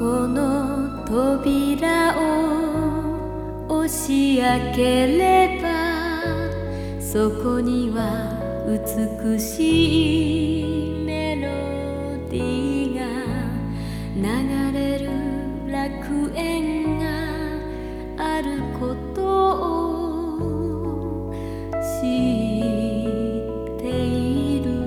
この扉を押し開ければ、そこには美しいメロディーが流れる楽園があることを知っている。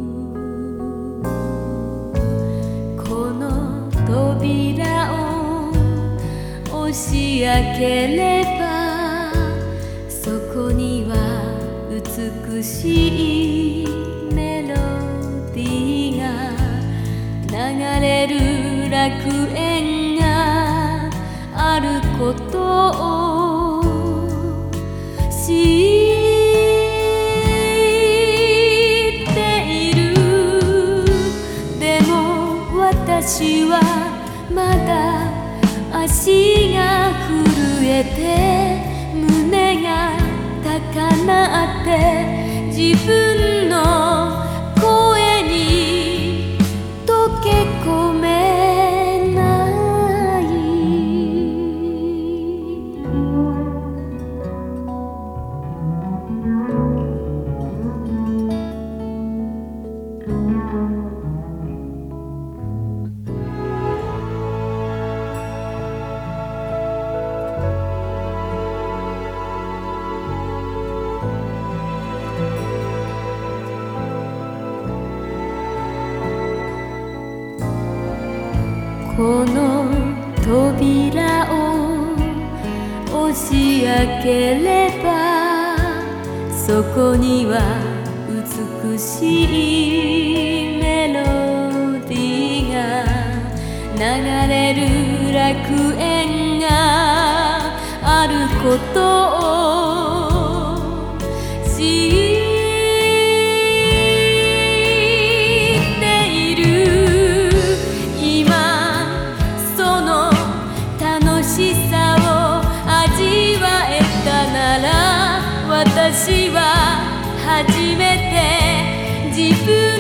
この扉を押し開ければ、そこには美しいメロディーが流れる楽園があることを知っている。でも私はまだ足が震えて、胸が高鳴って、自分の声に溶け込めない。この扉を押し開ければ、そこには美しいメロディーが流れる楽園があることを知私は初めて自分